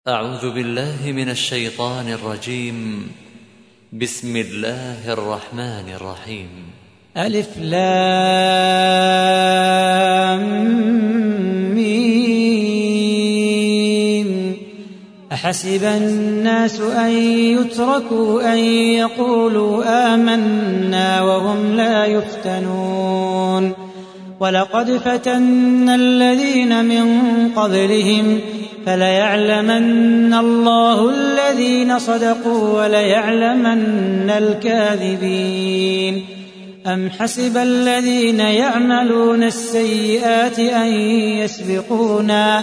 أعوذ بالله من الشيطان الرجيم. بسم الله الرحمن الرحيم. ألف لام ميم. أحسب الناس أن يتركوا أن يقولوا آمنا وهم لا يفتنون. ولقد فتنا الذين من قبلهم فليعلمن الله الذين صدقوا وليعلمن الكاذبين. أم حسب الذين يعملون السيئات أن يسبقونا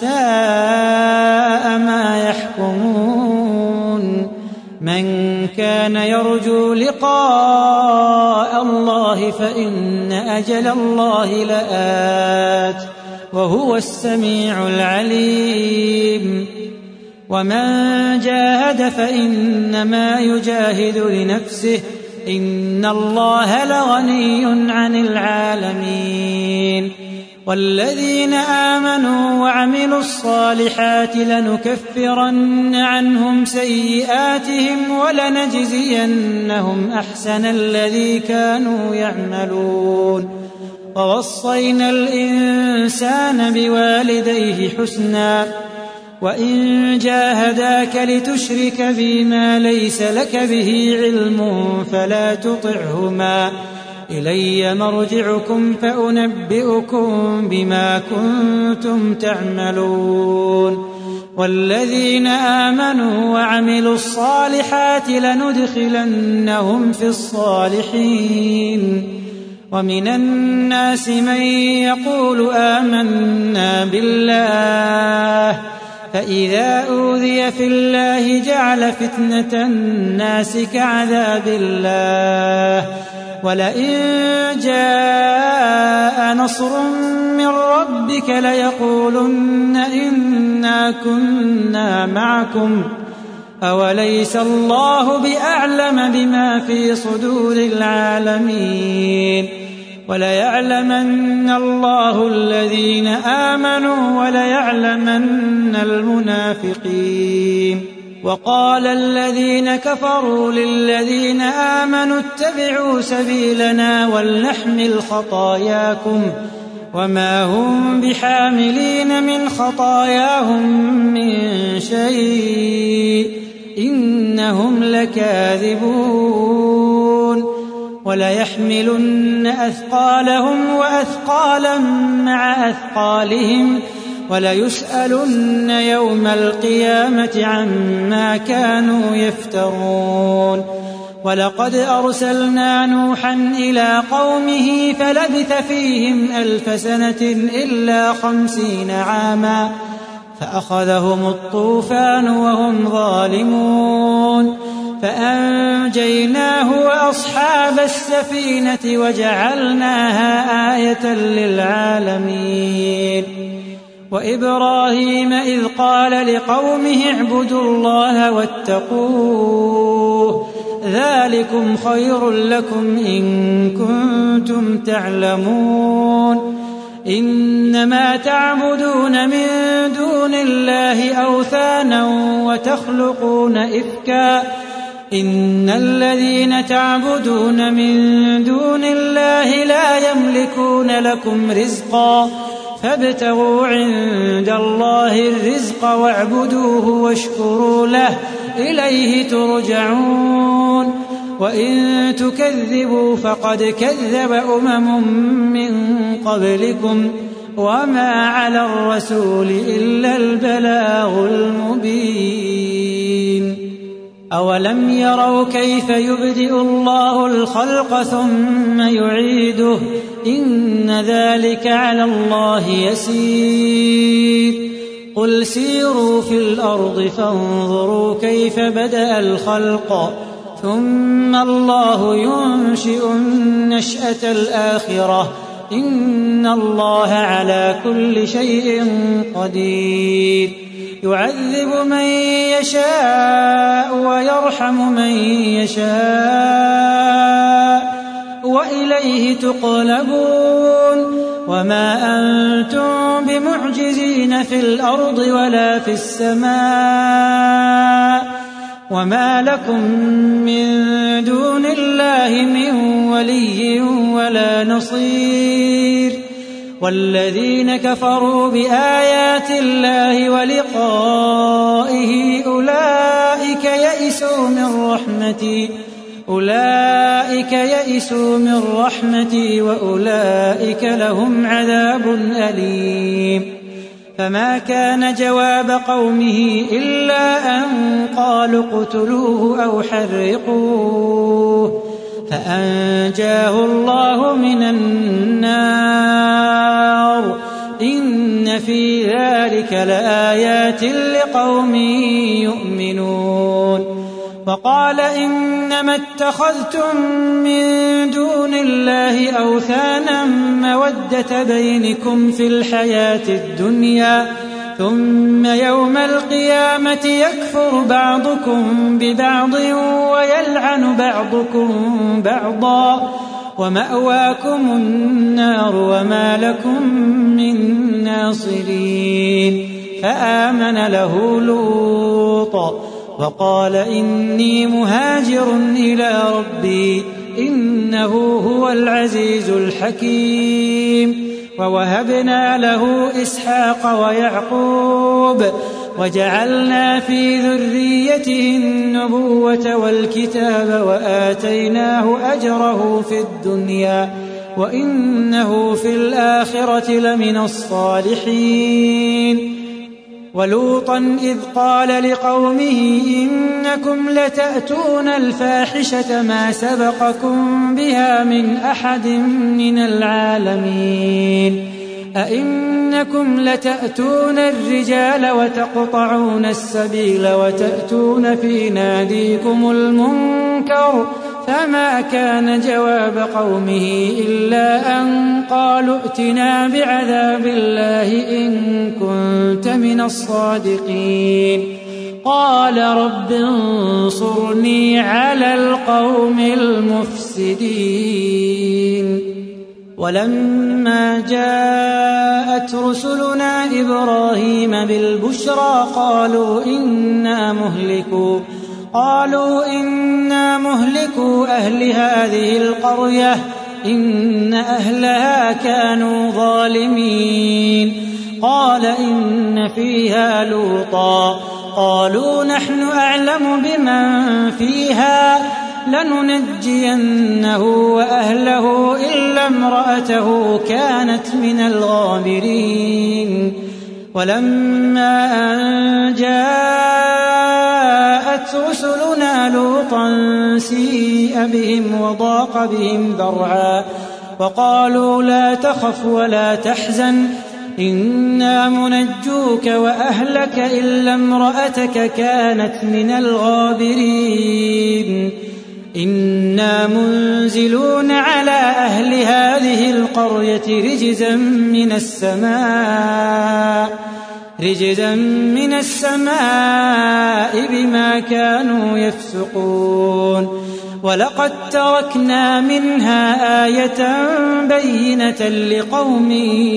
ساء ما يحكمون. من كان يرجو لقاء الله فإن أجل الله لآت وهو السميع العليم. ومن جاهد فإنما يجاهد لنفسه إن الله لغني عن العالمين. والذين آمنوا وعملوا الصالحات لنكفرن عنهم سيئاتهم ولنجزينهم أحسن الذي كانوا يعملون. ووصينا الإنسان بوالديه حسنا وإن جاهداك لتشرك بما ليس لك به علم فلا تطعهما إلي مرجعكم فأنبئكم بما كنتم تعملون. والذين آمنوا وعملوا الصالحات لندخلنهم في الصالحين. ومن الناس من يقول آمنا بالله فإذا أوذي في الله جعل فتنة الناس كعذاب الله. ولئن جاء نصر من ربك ليقولن إنا كنا معكم أوليس الله بأعلم بما في صدور العالمين. وليعلمن الله الذين آمنوا وليعلمن المنافقين. وقال الذين كفروا للذين آمنوا اتبعوا سبيلنا ولنحمل خطاياكم وما هم بحاملين من خطاياهم من شيء إنهم لكاذبون. وليحملن أثقالهم وأثقالا مع أثقالهم وليسألن يوم القيامة عما كانوا يفترون. ولقد أرسلنا نوحا إلى قومه فلبث فيهم 1000 سنة إلا 50 عاما فأخذهم الطوفان وهم ظالمون فأنجيناه وأصحاب السفينة وجعلناها آية للعالمين. وإبراهيم إذ قال لقومه اعبدوا الله واتقوه ذلكم خير لكم إن كنتم تعلمون. إنما تعبدون من دون الله أوثانا وتخلقون إفكا إن الذين تعبدون من دون الله لا يملكون لكم رزقا فابتغوا عند الله الرزق واعبدوه واشكروا له إليه ترجعون. وإن تكذبوا فقد كذب من قبلكم وما على الرسول إلا البلاغ المبين. أولم يروا كيف يبدئ الله الخلق ثم يعيده إن ذلك على الله يسير. قل سيروا في الأرض فانظروا كيف بدأ الخلق ثم الله ينشئ النشأة الآخرة إن الله على كل شيء قدير. يعذب من يشاء ويرحم من يشاء وإليه تقلبون. وما أنتم بمعجزين في الأرض ولا في السماء وما لكم من دون الله من ولي ولا نصير والذين كفروا بآيات الله ولقائه أولئك يئسوا من رحمتي وأولئك لهم عذاب أليم فما كان جواب قومه إلا أن قالوا اقتلوه أو حرقوه فأنجاه الله من النار إن في ذلك لآيات لقوم يؤمنون وقال إنما اتخذتم من دون الله أوثانا مودة بينكم في الحياة الدنيا ثم يوم القيامة يكفر بعضكم ببعض ويلعن بعضكم بعضا ومأواكم النار وما لكم من ناصرين فآمن له لوط وقال إني مهاجر إلى ربي إنه هو العزيز الحكيم ووهبنا له إسحاق ويعقوب وجعلنا في ذريته النبوة والكتاب وآتيناه أجره في الدنيا وإنه في الآخرة لمن الصالحين ولوطا إذ قال لقومه إنكم لتأتون الفاحشة ما سبقكم بها من أحد من العالمين أئنكم لتأتون الرجال وتقطعون السبيل وتأتون في ناديكم المنكر فما كان جواب قومه إلا أن قالوا ائتنا بعذاب الله إن كنت من الصادقين قال رب انصرني على القوم المفسدين ولما جاءت رسلنا إبراهيم بالبشرى قالوا إنا مهلكوا أهل هذه القرية إن أهلها كانوا ظالمين قال إن فيها لوطا قالوا نحن أعلم بمن فيها لننجينه وأهله إلا امرأته كانت من الغابرين ولما أن جاءت رسلنا لوطا سيء بهم وضاق بهم ذرعا وقالوا لا تخف ولا تحزن إنا منجوك وأهلك إلا امرأتك كانت من الغابرين إنا منزلون على أهل هذه القرية رجزا من السماء بما كانوا يفسقون ولقد تركنا منها آية بينة لقوم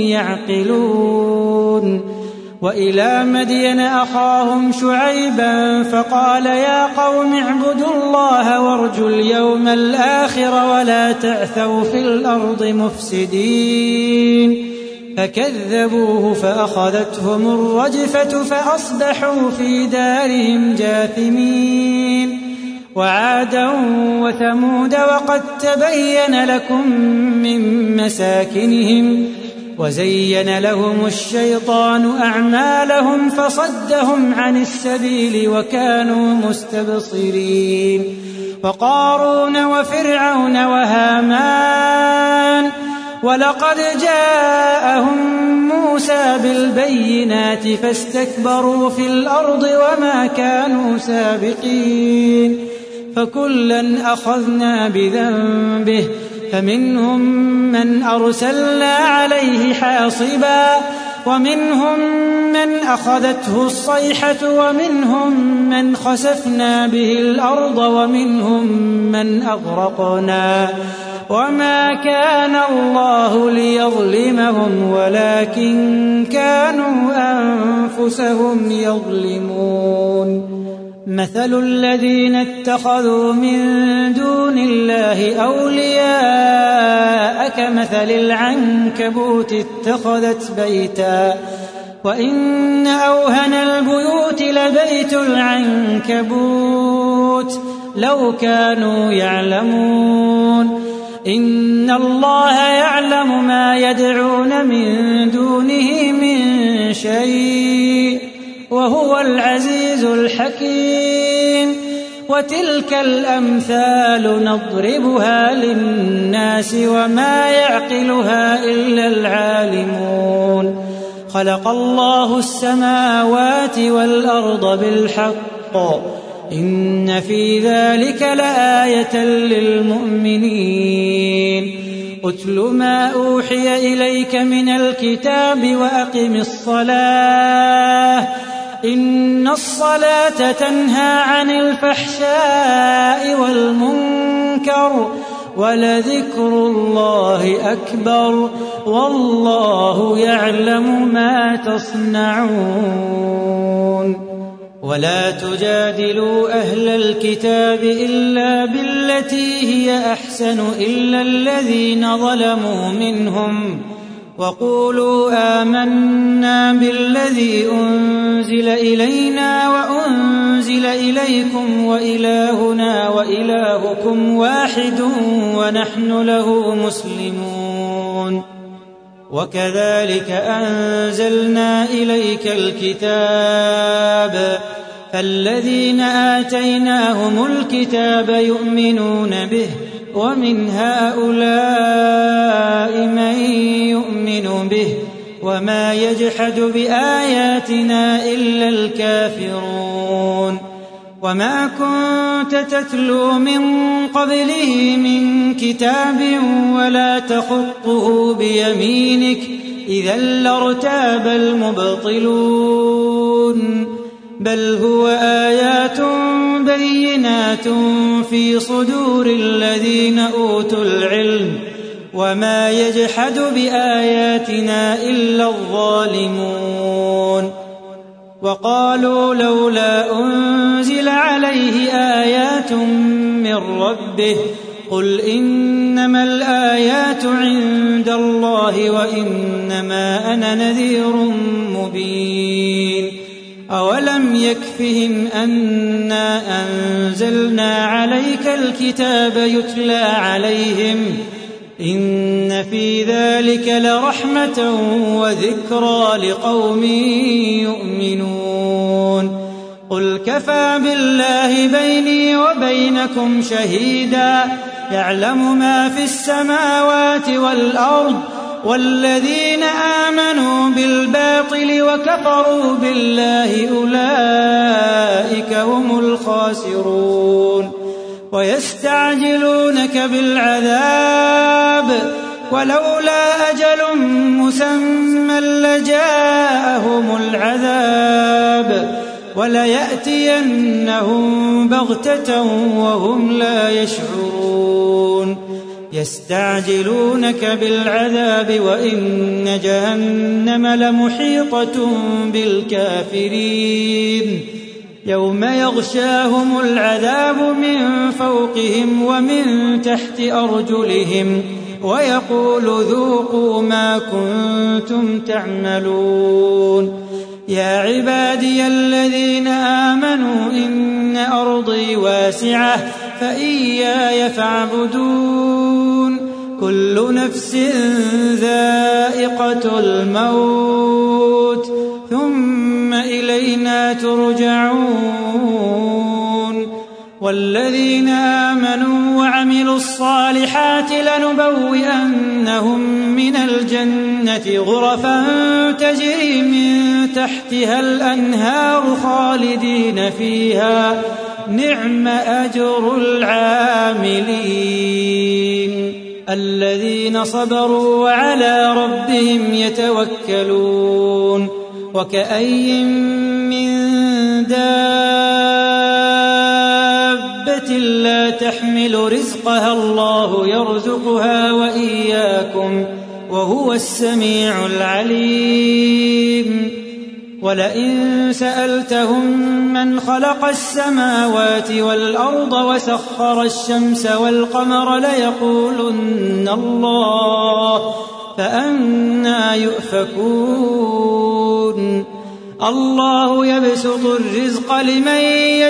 يعقلون وإلى مدين أخاهم شعيبا فقال يا قوم اعبدوا الله وارجوا اليوم الآخر ولا تعثوا في الأرض مفسدين فكذبوه فأخذتهم الرجفة فأصبحوا في دارهم جاثمين وعادا وثمود وقد تبين لكم من مساكنهم وزين لهم الشيطان أعمالهم فصدهم عن السبيل وكانوا مستبصرين وقارون وفرعون وهامان ولقد جاءهم موسى بالبينات فاستكبروا في الأرض وما كانوا سابقين فكلا أخذنا بذنبه فمنهم من أرسلنا عليه حاصبا ومنهم من أخذته الصيحة ومنهم من خسفنا به الأرض ومنهم من أغرقنا وما كان الله ليظلمهم ولكن كانوا أنفسهم يظلمون. مثل الذين اتخذوا من دون الله أولياء كمثل العنكبوت اتخذت بيتا وإن أوهن البيوت لبيت العنكبوت لو كانوا يعلمون. إن الله يعلم ما يدعون من دونه من شيء وهو العزيز الحكيم. وتلك الأمثال نضربها للناس وما يعقلها إلا العالمون. خلق الله السماوات والأرض بالحق إن في ذلك لآية للمؤمنين. أتل ما أوحي إليك من الكتاب وأقم الصلاة إن الصلاة تنهى عن الفحشاء والمنكر ولذكر الله أكبر والله يعلم ما تصنعون. ولا تجادلوا أهل الكتاب إلا بالتي هي أحسن إلا الذين ظلموا منهم وقولوا آمنا بالذي أنزل إلينا وأنزل إليكم وإلهنا وإلهكم واحد ونحن له مسلمون. وكذلك أنزلنا إليك الكتاب فالذين آتيناهم الكتاب يؤمنون به ومن هؤلاء من يؤمن به وما يجحد بآياتنا إلا الكافرون. وما كنت تتلو من قبله من كتاب ولا تخطه بيمينك إذا لارتاب المبطلون بل هو آيات بينات في صدور الذين أوتوا العلم وما يجحد بآياتنا إلا الظالمون. وقالوا لولا أنزل عليه آيات من ربه قل إنما الآيات عند الله وإنما أنا نذير مبين. أولم يكفهم أنا أنزلنا عليك الكتاب يتلى عليهم إن في ذلك لرحمة وذكرى لقوم يؤمنون. قل كفى بالله بيني وبينكم شهيدا يعلم ما في السماوات والأرض والذين آمنوا بالباطل وكفروا بالله أولئك هم الخاسرون. ويستعجلونك بالعذاب ولولا أجل مسمى لجاءهم العذاب وليأتينهم بغتة وهم لا يشعرون. يستعجلونك بالعذاب وإن جهنم لمحيطة بالكافرين يوم يغشاهم العذاب من فوقهم ومن تحت أرجلهم ويقول ذوقوا ما كنتم تعملون. يا عبادي الذين آمنوا إن أرضي واسعة فإياي فاعبدون. كل نفس ذائقة الموت ثم إلينا ترجعون. والذين آمنوا وعملوا الصالحات لنبوئنهم من الجنة غرفا تجري من تحتها الأنهار خالدين فيها نعم أجر العاملين الذين صبروا وعلى ربهم يتوكلون. وكأي من دابة لا تحمل رزقها الله يرزقها وإياكم وهو السميع العليم. ولئن سألتهم من خلق السماوات والأرض وسخر الشمس والقمر ليقولن الله فأنى يؤفكون. الله يبسط الرزق لمن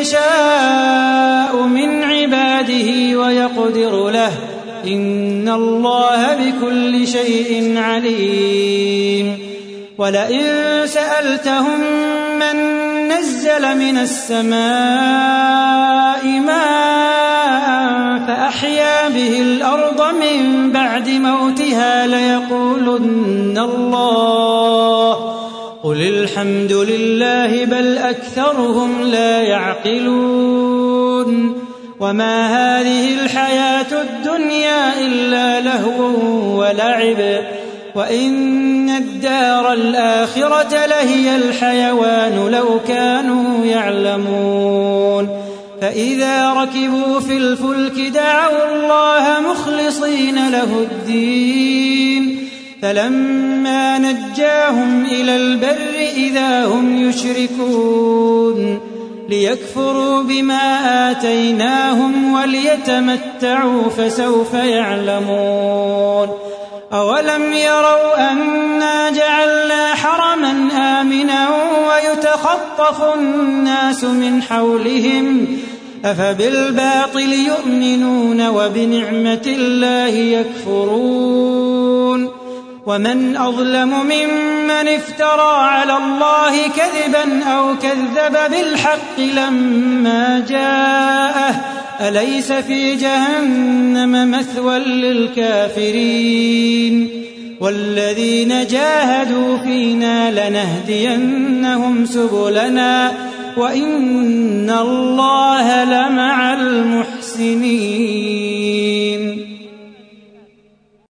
يشاء من عباده ويقدر له إن الله بكل شيء عليم. ولئن سألتهم من نزل من السماء ماء فأحيا به الأرض من بعد موتها ليقولن الله قل الحمد لله بل أكثرهم لا يعقلون. وما هذه الحياة الدنيا إلا لهو ولعب وإن الدار الآخرة لهي الحيوان لو كانوا يعلمون. فإذا ركبوا في الفلك دعوا الله مخلصين له الدين فلما نجاهم إلى البر إذا هم يشركون ليكفروا بما آتيناهم وليتمتعوا فسوف يعلمون. أولم يروا أنا جعلنا حرما آمنا ويتخطف الناس من حولهم أفبالباطل يؤمنون وبنعمة الله يكفرون. ومن أظلم ممن افترى على الله كذبا أو كذب بالحق لما جاءه أليس في جهنم مثوى للكافرين. والذين جاهدوا فينا لنهدينهم سبلنا وإن الله لمع المحسنين.